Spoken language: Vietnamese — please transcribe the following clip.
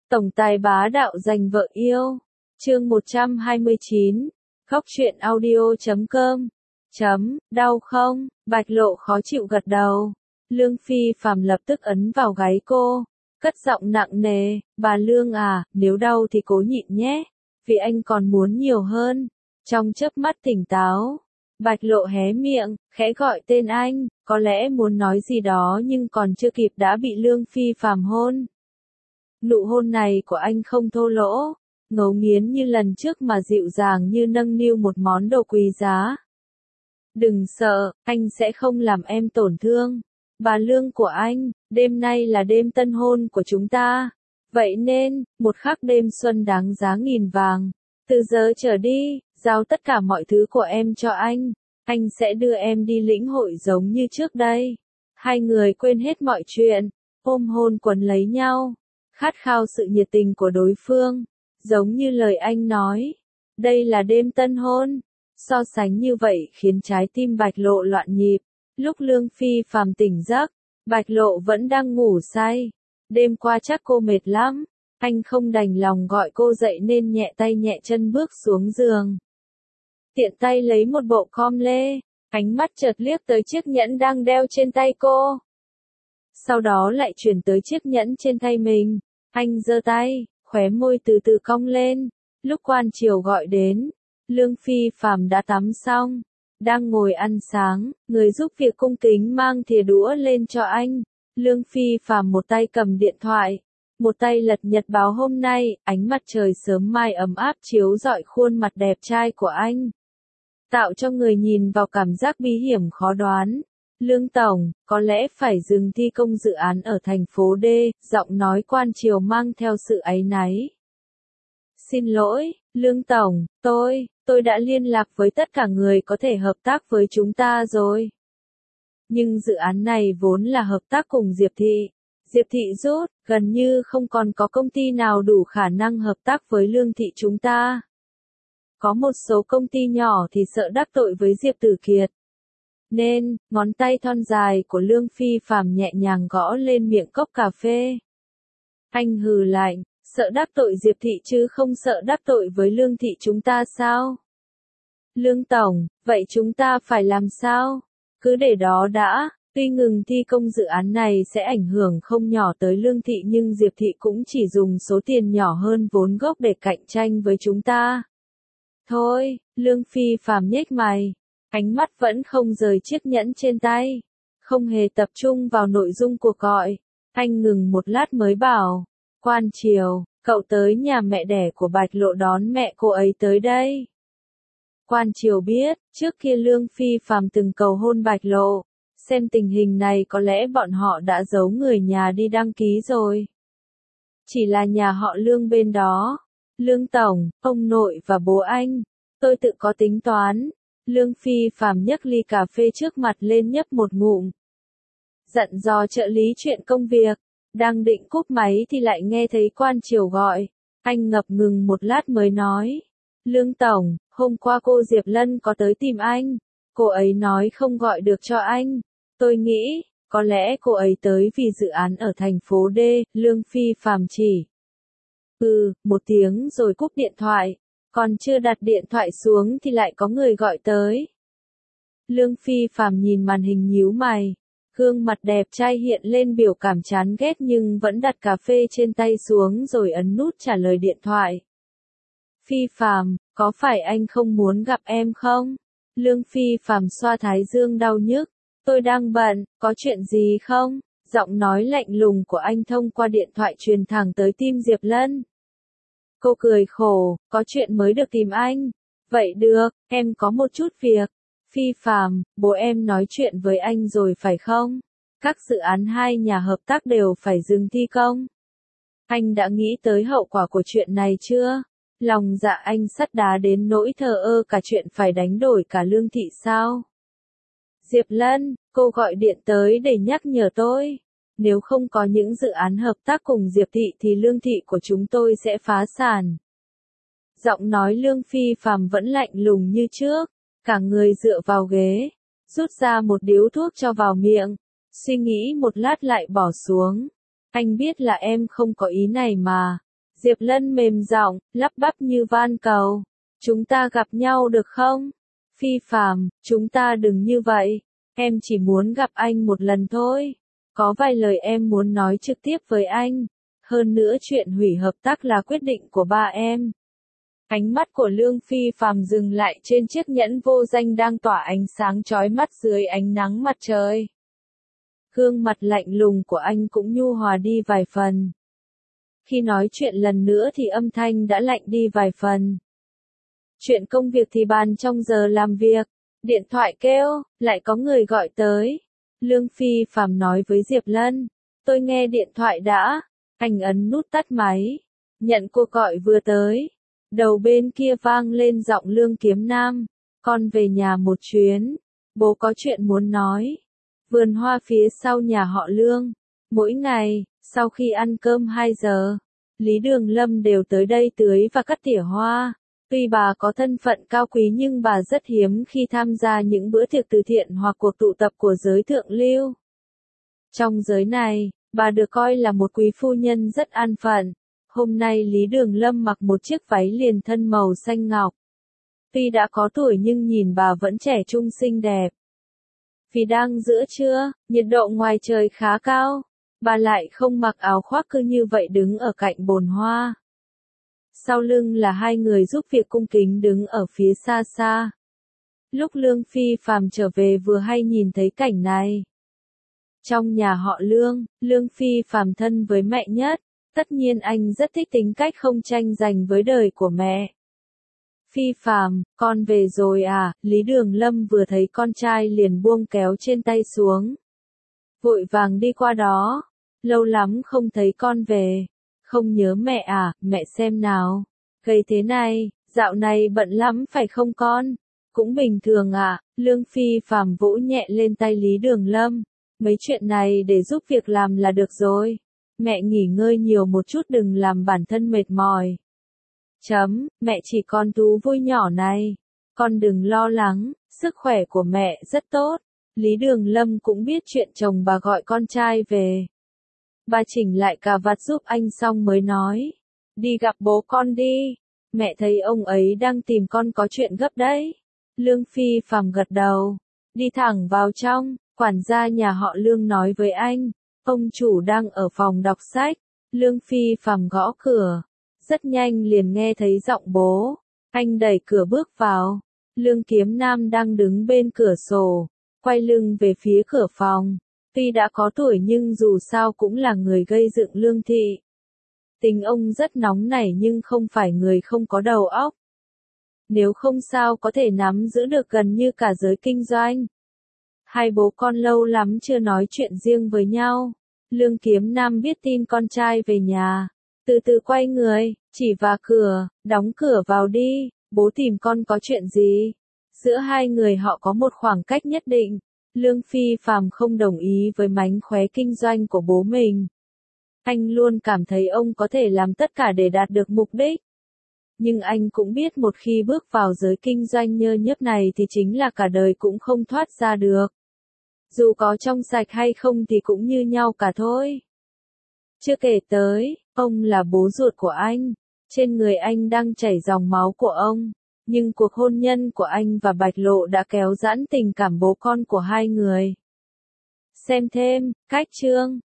Tổng tài bá đạo giành vợ yêu. Chương 129. Khóc chuyện audio.com. Đau không? Bạch Lộ khó chịu gật đầu. Lương Phi Phàm lập tức ấn vào gáy cô, cất giọng nặng nề, "Bà Lương à, nếu đau thì cố nhịn nhé, vì anh còn muốn nhiều hơn." Trong chớp mắt tỉnh táo, Bạch Lộ hé miệng, khẽ gọi tên anh, có lẽ muốn nói gì đó nhưng còn chưa kịp đã bị Lương Phi Phàm hôn. Nụ hôn này của anh không thô lỗ, ngấu nghiến như lần trước mà dịu dàng như nâng niu một món đồ quý giá. "Đừng sợ, anh sẽ không làm em tổn thương. Bà Lương của anh, đêm nay là đêm tân hôn của chúng ta. Vậy nên, một khắc đêm xuân đáng giá nghìn vàng. Từ giờ trở đi, giao tất cả mọi thứ của em cho anh. Anh sẽ đưa em đi lĩnh hội giống như trước đây." Hai người quên hết mọi chuyện, ôm hôn quấn lấy nhau, khát khao sự nhiệt tình của đối phương, giống như lời anh nói. Đây là đêm tân hôn. So sánh như vậy khiến trái tim Bạch Lộ loạn nhịp. Lúc Lương Phi Phàm tỉnh giấc, Bạch Lộ vẫn đang ngủ say. Đêm qua chắc cô mệt lắm, anh không đành lòng gọi cô dậy nên nhẹ tay nhẹ chân bước xuống giường. Tiện tay lấy một bộ com lê, ánh mắt chợt liếc tới chiếc nhẫn đang đeo trên tay cô. Sau đó lại chuyển tới chiếc nhẫn trên tay mình. Anh giơ tay, khóe môi từ từ cong lên. Lúc quan triều gọi đến, Lương Phi Phàm đã tắm xong, đang ngồi ăn sáng, người giúp việc cung kính mang thìa đũa lên cho anh. Lương Phi Phàm một tay cầm điện thoại, một tay lật nhật báo hôm nay, ánh mặt trời sớm mai ấm áp chiếu rọi khuôn mặt đẹp trai của anh, tạo cho người nhìn vào cảm giác bí hiểm khó đoán. "Lương Tổng, có lẽ phải dừng thi công dự án ở thành phố D", giọng nói quan triều mang theo sự áy náy. "Xin lỗi, Lương Tổng, tôi đã liên lạc với tất cả người có thể hợp tác với chúng ta rồi. Nhưng dự án này vốn là hợp tác cùng Diệp Thị. Diệp Thị rút, gần như không còn có công ty nào đủ khả năng hợp tác với Lương Thị chúng ta. Có một số công ty nhỏ thì sợ đắc tội với Diệp Tử Kiệt. Nên, ngón tay thon dài của Lương Phi Phàm nhẹ nhàng gõ lên miệng cốc cà phê. Anh hừ lạnh, sợ đắc tội Diệp Thị chứ không sợ đắc tội với Lương Thị chúng ta sao? Lương Tổng, vậy chúng ta phải làm sao? Cứ để đó đã, tuy ngừng thi công dự án này sẽ ảnh hưởng không nhỏ tới Lương Thị nhưng Diệp Thị cũng chỉ dùng số tiền nhỏ hơn vốn gốc để cạnh tranh với chúng ta. Thôi, Lương Phi Phàm nhếch mày. Ánh mắt vẫn không rời chiếc nhẫn trên tay, không hề tập trung vào nội dung cuộc gọi. Anh ngừng một lát mới bảo, "Quan triều, cậu tới nhà mẹ đẻ của Bạch Lộ đón mẹ cô ấy tới đây." Quan triều biết, trước kia Lương Phi Phàm từng cầu hôn Bạch Lộ, xem tình hình này có lẽ bọn họ đã giấu người nhà đi đăng ký rồi. Chỉ là nhà họ Lương bên đó. "Lương Tổng, ông nội và bố anh, tôi tự có tính toán." Lương Phi Phàm nhấc ly cà phê trước mặt lên nhấp một ngụm, dặn dò trợ lý chuyện công việc. Đang định cúp máy thì lại nghe thấy quan triều gọi. Anh ngập ngừng một lát mới nói, "Lương Tổng, hôm qua cô Diệp Lân có tới tìm anh. Cô ấy nói không gọi được cho anh. Tôi nghĩ, có lẽ cô ấy tới vì dự án ở thành phố D." Lương Phi Phàm chỉ một tiếng rồi cúp điện thoại. Còn chưa đặt điện thoại xuống thì lại có người gọi tới. Lương Phi Phàm nhìn màn hình nhíu mày. Gương mặt đẹp trai hiện lên biểu cảm chán ghét nhưng vẫn đặt cà phê trên tay xuống rồi ấn nút trả lời điện thoại. "Phi Phàm, có phải anh không muốn gặp em không?" Lương Phi Phàm xoa thái dương đau nhức. "Tôi đang bận, có chuyện gì không?" Giọng nói lạnh lùng của anh thông qua điện thoại truyền thẳng tới tim Diệp Lân. Cô cười khổ, "Có chuyện mới được tìm anh." "Vậy được, em có một chút việc." "Phi Phàm, bố em nói chuyện với anh rồi phải không? Các dự án hai nhà hợp tác đều phải dừng thi công. Anh đã nghĩ tới hậu quả của chuyện này chưa?" Lòng dạ anh sắt đá đến nỗi thờ ơ cả chuyện phải đánh đổi cả Lương Thị sao? "Diệp Lân, cô gọi điện tới để nhắc nhở tôi. Nếu không có những dự án hợp tác cùng Diệp Thị thì Lương Thị của chúng tôi sẽ phá sản." Giọng nói Lương Phi Phàm vẫn lạnh lùng như trước, cả người dựa vào ghế, rút ra một điếu thuốc cho vào miệng, suy nghĩ một lát lại bỏ xuống. "Anh biết là em không có ý này mà, Diệp Lân mềm giọng, lắp bắp như van cầu. Chúng ta gặp nhau được không? Phi Phàm, chúng ta đừng như vậy. Em chỉ muốn gặp anh một lần thôi. Có vài lời em muốn nói trực tiếp với anh. Hơn nữa chuyện hủy hợp tác là quyết định của ba em. Ánh mắt của Lương Phi Phàm dừng lại trên chiếc nhẫn vô danh đang tỏa ánh sáng chói mắt dưới ánh nắng mặt trời. Gương mặt lạnh lùng của anh cũng nhu hòa đi vài phần. Khi nói chuyện lần nữa thì âm thanh đã lạnh đi vài phần. Chuyện công việc thì bàn trong giờ làm việc. Điện thoại kêu, lại có người gọi tới. Lương Phi Phàm nói với Diệp Lân. Tôi nghe điện thoại đã. Anh ấn nút tắt máy. Nhận cuộc gọi vừa tới. Đầu bên kia vang lên giọng Lương Kiếm Nam. Con về nhà một chuyến. Bố có chuyện muốn nói. Vườn hoa phía sau nhà họ Lương. Mỗi ngày, sau khi ăn cơm 2 giờ, Lý Đường Lâm đều tới đây tưới và cắt tỉa hoa. Tuy bà có thân phận cao quý nhưng bà rất hiếm khi tham gia những bữa tiệc từ thiện hoặc cuộc tụ tập của giới thượng lưu. Trong giới này, bà được coi là một quý phu nhân rất an phận. Hôm nay Lý Đường Lâm mặc một chiếc váy liền thân màu xanh ngọc. Tuy đã có tuổi nhưng nhìn bà vẫn trẻ trung xinh đẹp. Vì đang giữa trưa, nhiệt độ ngoài trời khá cao, bà lại không mặc áo khoác cứ như vậy đứng ở cạnh bồn hoa. Sau lưng là hai người giúp việc cung kính đứng ở phía xa xa. Lúc Lương Phi Phàm trở về vừa hay nhìn thấy cảnh này. Trong nhà họ Lương, Lương Phi Phàm thân với mẹ nhất, tất nhiên anh rất thích tính cách không tranh giành với đời của mẹ. Phi Phàm, con về rồi à? Lý Đường Lâm vừa thấy con trai liền buông kéo trên tay xuống. Vội vàng đi qua đó. Lâu lắm không thấy con về. Không nhớ mẹ à? Mẹ xem nào. Gầy thế này, dạo này bận lắm phải không con? Cũng bình thường ạ. Lương Phi Phàm vỗ nhẹ lên tay Lý Đường Lâm. Mấy chuyện này để giúp việc làm là được rồi. Mẹ nghỉ ngơi nhiều một chút đừng làm bản thân mệt mỏi. Mẹ chỉ con thú vui nhỏ này. Con đừng lo lắng, sức khỏe của mẹ rất tốt. Lý Đường Lâm cũng biết chuyện chồng bà gọi con trai về. Bà chỉnh lại cà vạt giúp anh xong mới nói. Đi gặp bố con đi. Mẹ thấy ông ấy đang tìm con có chuyện gấp đấy. Lương Phi Phàm gật đầu. Đi thẳng vào trong, quản gia nhà họ Lương nói với anh. Ông chủ đang ở phòng đọc sách. Lương Phi Phàm gõ cửa. Rất nhanh liền nghe thấy giọng bố. Anh đẩy cửa bước vào. Lương Kiếm Nam đang đứng bên cửa sổ, quay lưng về phía cửa phòng. Tuy đã có tuổi nhưng dù sao cũng là người gây dựng Lương thị. Tính ông rất nóng nảy nhưng không phải người không có đầu óc. Nếu không sao có thể nắm giữ được gần như cả giới kinh doanh. Hai bố con lâu lắm chưa nói chuyện riêng với nhau. Lương Kiếm Nam biết tin con trai về nhà. Từ từ quay người, chỉ vào cửa, đóng cửa vào đi, bố tìm con có chuyện gì? Giữa hai người họ có một khoảng cách nhất định. Lương Phi Phàm không đồng ý với mánh khóe kinh doanh của bố mình. Anh luôn cảm thấy ông có thể làm tất cả để đạt được mục đích. Nhưng anh cũng biết một khi bước vào giới kinh doanh nhơ nhớp này thì chính là cả đời cũng không thoát ra được. Dù có trong sạch hay không thì cũng như nhau cả thôi. Chưa kể tới, ông là bố ruột của anh. Trên người anh đang chảy dòng máu của ông. Nhưng cuộc hôn nhân của anh và Bạch Lộ đã kéo giãn tình cảm bố con của hai người. Xem thêm, cách chương.